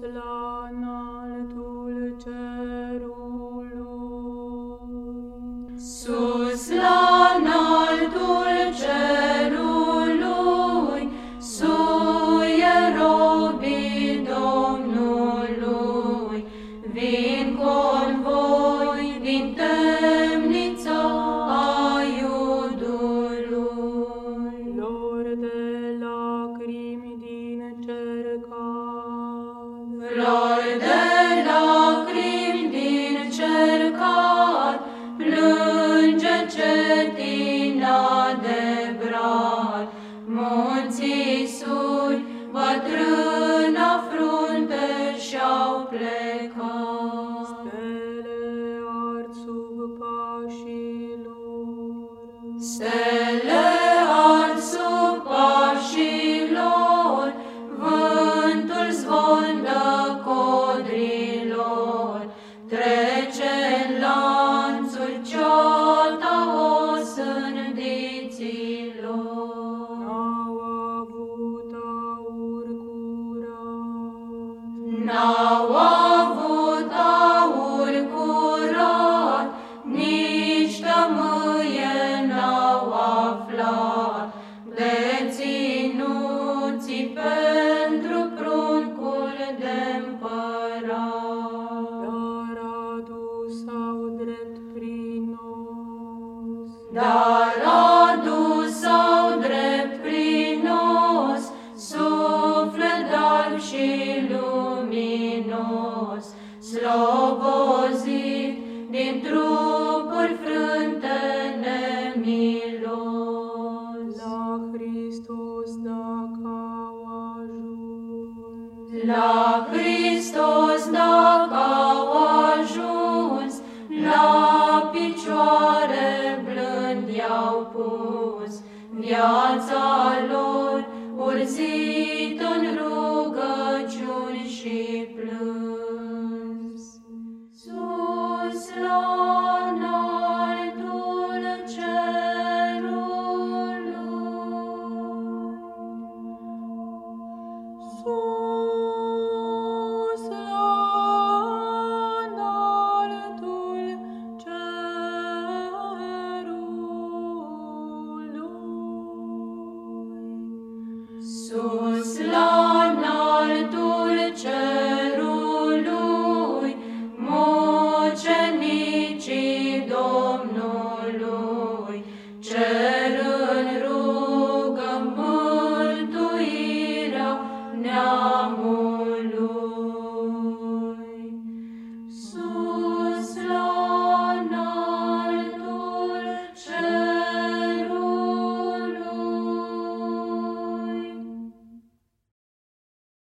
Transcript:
la înaltul cerului. Sus la înaltul cerului, suie robii Domnului, vin convoi din temnița Aiudului. Flori de lacrimi din cercat, Flori de lacrimi din cercat, plânge cetina de brad. Munții suri, bătrâna frunte și-au plecat. stele ard sub pașii lor. Stele ard sub pașii lor, vântul zvondă codrilor, trece în lanțuri ceata osândiților. N-au avut aur curat, N-au avut aur curat, nici tămâie n-au aflat, deținuții pentru pruncul de-mpărat. dar adus-au drept prinos. Dar adus-au drept prinos, suflet alb și luminos, slobozit din trupuri frânte nemilos. La Hristos dacă au ajuns, La Hristos dacă au ajuns, la picioare blând i-au pus, viața lor urzit în rugăciuni și plâns. Sus la înaltul cerului, sus la înaltul cerului. sus la înaltul cerului, mucenicii Domnului, cer în rugă mântuirea neamului.